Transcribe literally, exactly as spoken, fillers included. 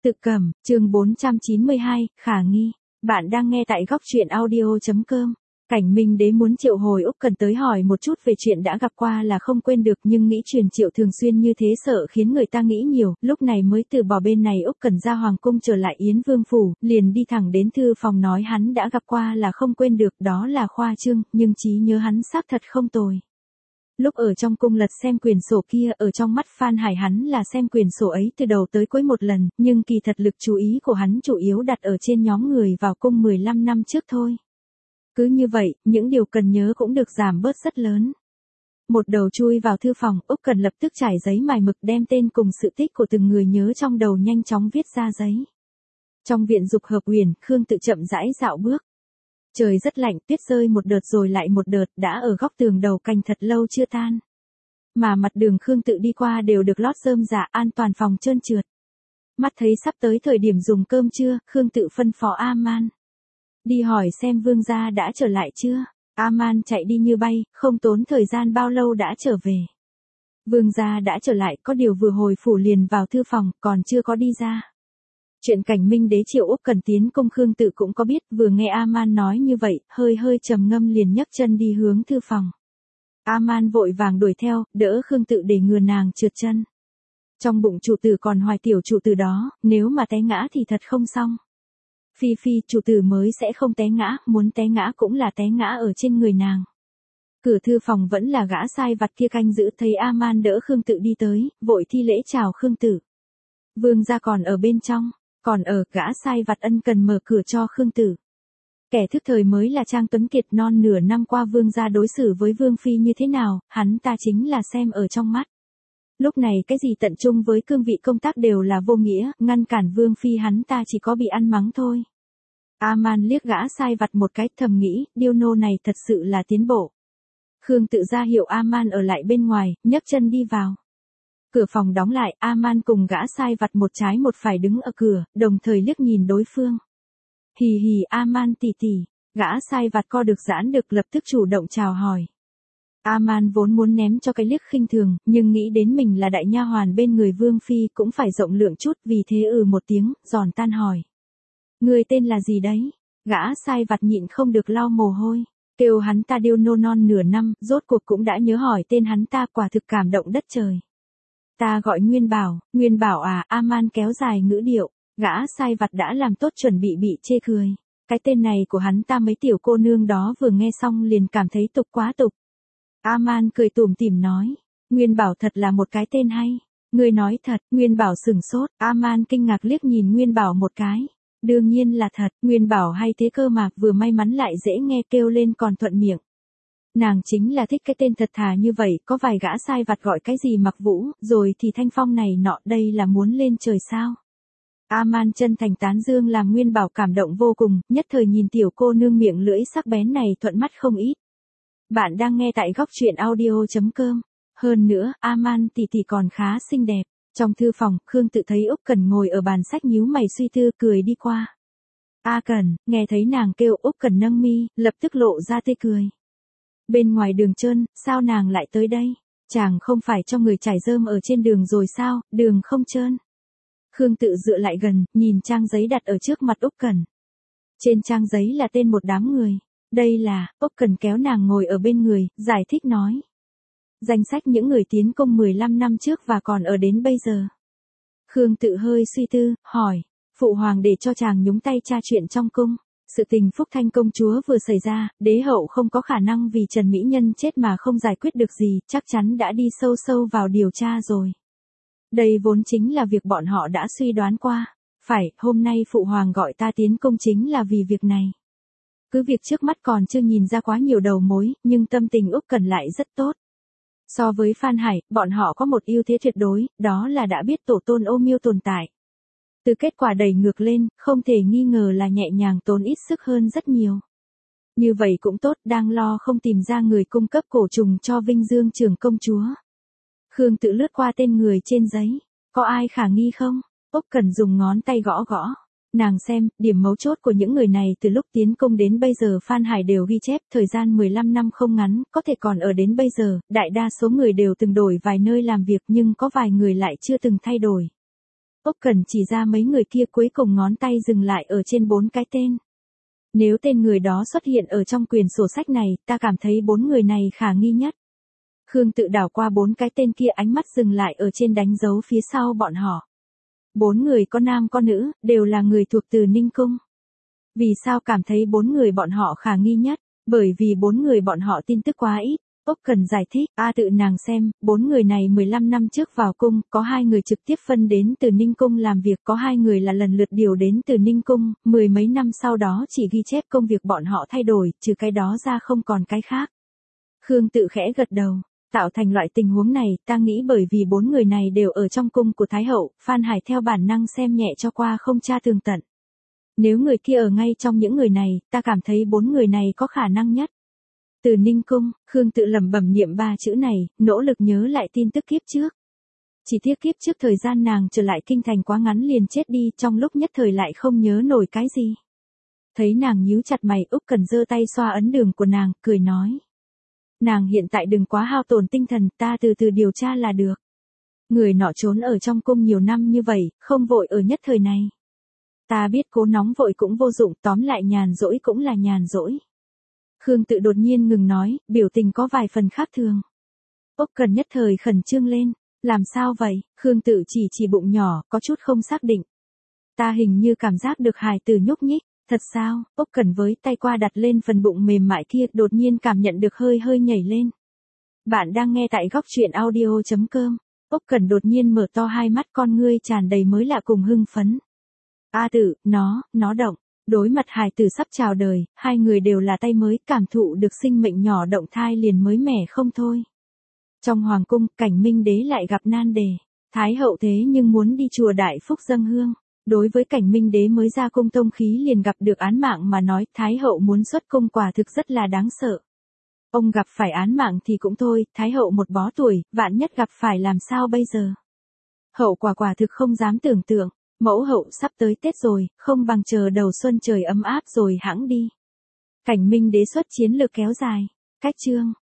Tự Cẩm, chương bốn trăm chín mươi hai, khả nghi. Bạn đang nghe tại góc truyện audio chấm com. Cảnh Minh Đế muốn Triệu hồi Úc Cần tới hỏi một chút về chuyện đã gặp qua là không quên được, nhưng nghĩ truyền Triệu thường xuyên như thế sợ khiến người ta nghĩ nhiều, lúc này mới từ bỏ bên này Úc Cần ra hoàng cung trở lại Yến Vương phủ, liền đi thẳng đến thư phòng nói hắn đã gặp qua là không quên được, đó là khoa trương, nhưng trí nhớ hắn xác thật không tồi. Lúc ở trong cung lật xem quyển sổ kia, ở trong mắt Phan Hải hắn là xem quyển sổ ấy từ đầu tới cuối một lần, nhưng kỳ thật lực chú ý của hắn chủ yếu đặt ở trên nhóm người vào cung mười lăm năm trước thôi. Cứ như vậy, những điều cần nhớ cũng được giảm bớt rất lớn. Một đầu chui vào thư phòng, Úc Cần lập tức trải giấy mài mực đem tên cùng sự tích của từng người nhớ trong đầu nhanh chóng viết ra giấy. Trong viện Dục Hợp Uyển, Khương Tự chậm rãi dạo bước. Trời rất lạnh, tuyết rơi một đợt rồi lại một đợt, đã ở góc tường đầu cành thật lâu chưa tan. Mà mặt đường Khương Tự đi qua đều được lót rơm rạ, an toàn phòng trơn trượt. Mắt thấy sắp tới thời điểm dùng cơm trưa, Khương Tự phân phó A-man. Đi hỏi xem vương gia đã trở lại chưa. A-man chạy đi như bay, không tốn thời gian bao lâu đã trở về. Vương gia đã trở lại, có điều vừa hồi phủ liền vào thư phòng, còn chưa có đi ra. Chuyện Cảnh Minh Đế Triệu Úc Cần tiến công Khương Tự cũng có biết, vừa nghe A-man nói như vậy, hơi hơi trầm ngâm liền nhấc chân đi hướng thư phòng. A-man vội vàng đuổi theo, đỡ Khương Tự để ngừa nàng trượt chân. Trong bụng chủ tử còn hoài tiểu chủ tử đó, nếu mà té ngã thì thật không xong. Phi phi, chủ tử mới sẽ không té ngã, muốn té ngã cũng là té ngã ở trên người nàng. Cửa thư phòng vẫn là gã sai vặt kia canh giữ, thấy A-man đỡ Khương Tự đi tới, vội thi lễ chào Khương Tự. Vương gia còn ở bên trong. Còn ở, gã sai vặt ân cần mở cửa cho Khương Tự. Kẻ thức thời mới là Trang Tuấn Kiệt, non nửa năm qua vương gia đối xử với vương phi như thế nào, hắn ta chính là xem ở trong mắt. Lúc này cái gì tận trung với cương vị công tác đều là vô nghĩa, ngăn cản vương phi hắn ta chỉ có bị ăn mắng thôi. A-man liếc gã sai vặt một cái, thầm nghĩ, điêu nô này thật sự là tiến bộ. Khương Tự ra hiệu A-man ở lại bên ngoài, nhấc chân đi vào. Cửa phòng đóng lại, A-man cùng gã sai vặt một trái một phải đứng ở cửa, đồng thời liếc nhìn đối phương. Hì hì, A-man tỷ tỷ, gã sai vặt co được giãn được lập tức chủ động chào hỏi. A-man vốn muốn ném cho cái liếc khinh thường, nhưng nghĩ đến mình là đại nha hoàn bên người vương phi cũng phải rộng lượng chút, vì thế ừ một tiếng, giòn tan hỏi. Người tên là gì đấy? Gã sai vặt nhịn không được lau mồ hôi. Kêu hắn ta điêu nô non nửa năm, rốt cuộc cũng đã nhớ hỏi tên hắn ta, quả thực cảm động đất trời. Ta gọi Nguyên Bảo. Nguyên Bảo à? A-man kéo dài ngữ điệu. Gã sai vặt đã làm tốt chuẩn bị bị chê cười. Cái tên này của hắn ta mấy tiểu cô nương đó vừa nghe xong liền cảm thấy tục quá tục. A-man cười tủm tỉm nói. Nguyên Bảo thật là một cái tên hay. Ngươi nói thật. Nguyên Bảo sừng sốt. A-man kinh ngạc liếc nhìn Nguyên Bảo một cái. Đương nhiên là thật. Nguyên Bảo hay thế cơ mà, vừa may mắn lại dễ nghe, kêu lên còn thuận miệng. Nàng chính là thích cái tên thật thà như vậy, có vài gã sai vặt gọi cái gì Mặc Vũ, rồi thì Thanh Phong này nọ, đây là muốn lên trời sao. A-man chân thành tán dương làm Nguyên Bảo cảm động vô cùng, nhất thời nhìn tiểu cô nương miệng lưỡi sắc bén này thuận mắt không ít. Bạn đang nghe tại góc truyện audio chấm com. Hơn nữa, A-man tỷ tỷ còn khá xinh đẹp. Trong thư phòng, Khương Tự thấy Úc Cần ngồi ở bàn sách nhíu mày suy tư, cười đi qua. A Cần, nghe thấy nàng kêu, Úc Cần nâng mi, lập tức lộ ra tươi cười. Bên ngoài đường trơn, sao nàng lại tới đây? Chàng không phải cho người trải rơm ở trên đường rồi sao, đường không trơn. Khương Tự dựa lại gần, nhìn trang giấy đặt ở trước mặt Úc Cần. Trên trang giấy là tên một đám người. Đây là, Úc Cần kéo nàng ngồi ở bên người, giải thích nói. Danh sách những người tiến công mười lăm năm trước và còn ở đến bây giờ. Khương Tự hơi suy tư, hỏi. Phụ hoàng để cho chàng nhúng tay tra chuyện trong cung. Sự tình Phúc Thanh công chúa vừa xảy ra, đế hậu không có khả năng vì Trần Mỹ Nhân chết mà không giải quyết được gì, chắc chắn đã đi sâu sâu vào điều tra rồi. Đây vốn chính là việc bọn họ đã suy đoán qua. Phải, hôm nay phụ hoàng gọi ta tiến công chính là vì việc này. Cứ việc trước mắt còn chưa nhìn ra quá nhiều đầu mối, nhưng tâm tình Úc Cần lại rất tốt. So với Phan Hải, bọn họ có một ưu thế tuyệt đối, đó là đã biết tổ tôn Ô Miêu tồn tại. Từ kết quả đẩy ngược lên, không thể nghi ngờ là nhẹ nhàng tốn ít sức hơn rất nhiều. Như vậy cũng tốt, đang lo không tìm ra người cung cấp cổ trùng cho Vinh Dương trưởng công chúa. Khương Tự lướt qua tên người trên giấy. Có ai khả nghi không? Úc Cần dùng ngón tay gõ gõ. Nàng xem, điểm mấu chốt của những người này từ lúc tiến công đến bây giờ Phan Hải đều ghi chép, thời gian mười lăm năm không ngắn, có thể còn ở đến bây giờ, đại đa số người đều từng đổi vài nơi làm việc nhưng có vài người lại chưa từng thay đổi. Úc Cẩn chỉ ra mấy người kia, cuối cùng ngón tay dừng lại ở trên bốn cái tên. Nếu tên người đó xuất hiện ở trong quyển sổ sách này, ta cảm thấy bốn người này khả nghi nhất. Khương Tự đảo qua bốn cái tên kia, ánh mắt dừng lại ở trên đánh dấu phía sau bọn họ. Bốn người có nam có nữ, đều là người thuộc Từ Ninh Cung. Vì sao cảm thấy bốn người bọn họ khả nghi nhất? Bởi vì bốn người bọn họ tin tức quá ít. Úc Cẩn giải thích, a tự nàng xem, bốn người này mười lăm năm trước vào cung, có hai người trực tiếp phân đến Từ Ninh Cung làm việc, có hai người là lần lượt điều đến Từ Ninh Cung, mười mấy năm sau đó chỉ ghi chép công việc bọn họ thay đổi, trừ cái đó ra không còn cái khác. Khương Tự khẽ gật đầu, tạo thành loại tình huống này, ta nghĩ bởi vì bốn người này đều ở trong cung của Thái hậu, Phan Hải theo bản năng xem nhẹ cho qua không tra tường tận. Nếu người kia ở ngay trong những người này, ta cảm thấy bốn người này có khả năng nhất. Từ Ninh Cung, Khương Tự lẩm bẩm niệm ba chữ này, nỗ lực nhớ lại tin tức kiếp trước. Chỉ tiếc kiếp trước thời gian nàng trở lại kinh thành quá ngắn liền chết đi, trong lúc nhất thời lại không nhớ nổi cái gì. Thấy nàng nhíu chặt mày, Úc Cẩn giơ tay xoa ấn đường của nàng, cười nói. Nàng hiện tại đừng quá hao tổn tinh thần, ta từ từ điều tra là được. Người nọ trốn ở trong cung nhiều năm như vậy, không vội ở nhất thời này. Ta biết cố nóng vội cũng vô dụng, tóm lại nhàn rỗi cũng là nhàn rỗi. Khương Tự đột nhiên ngừng nói, biểu tình có vài phần khác thường. Úc Cẩn nhất thời khẩn trương lên, làm sao vậy? Khương Tự chỉ chỉ bụng nhỏ, có chút không xác định. Ta hình như cảm giác được hài tử nhúc nhích, thật sao? Úc Cẩn với tay qua đặt lên phần bụng mềm mại kia, đột nhiên cảm nhận được hơi hơi nhảy lên. Bạn đang nghe tại góc truyện audio chấm com. Úc Cẩn đột nhiên mở to hai mắt, con ngươi tràn đầy mới lạ cùng hưng phấn. A Tự, nó, nó động. Đối mặt hài tử sắp chào đời, hai người đều là tay mới, cảm thụ được sinh mệnh nhỏ động thai liền mới mẻ không thôi. Trong hoàng cung, Cảnh Minh Đế lại gặp nan đề. Thái hậu thế nhưng muốn đi chùa Đại Phúc dâng hương. Đối với Cảnh Minh Đế mới ra cung tông khí liền gặp được án mạng mà nói, Thái hậu muốn xuất cung quả thực rất là đáng sợ. Ông gặp phải án mạng thì cũng thôi, Thái hậu một bó tuổi, vạn nhất gặp phải làm sao bây giờ? Hậu quả quả thực không dám tưởng tượng. Mẫu hậu sắp tới Tết rồi, không bằng chờ đầu xuân trời ấm áp rồi hãng đi. Cảnh Minh Đế xuất chiến lược kéo dài. Cách chương.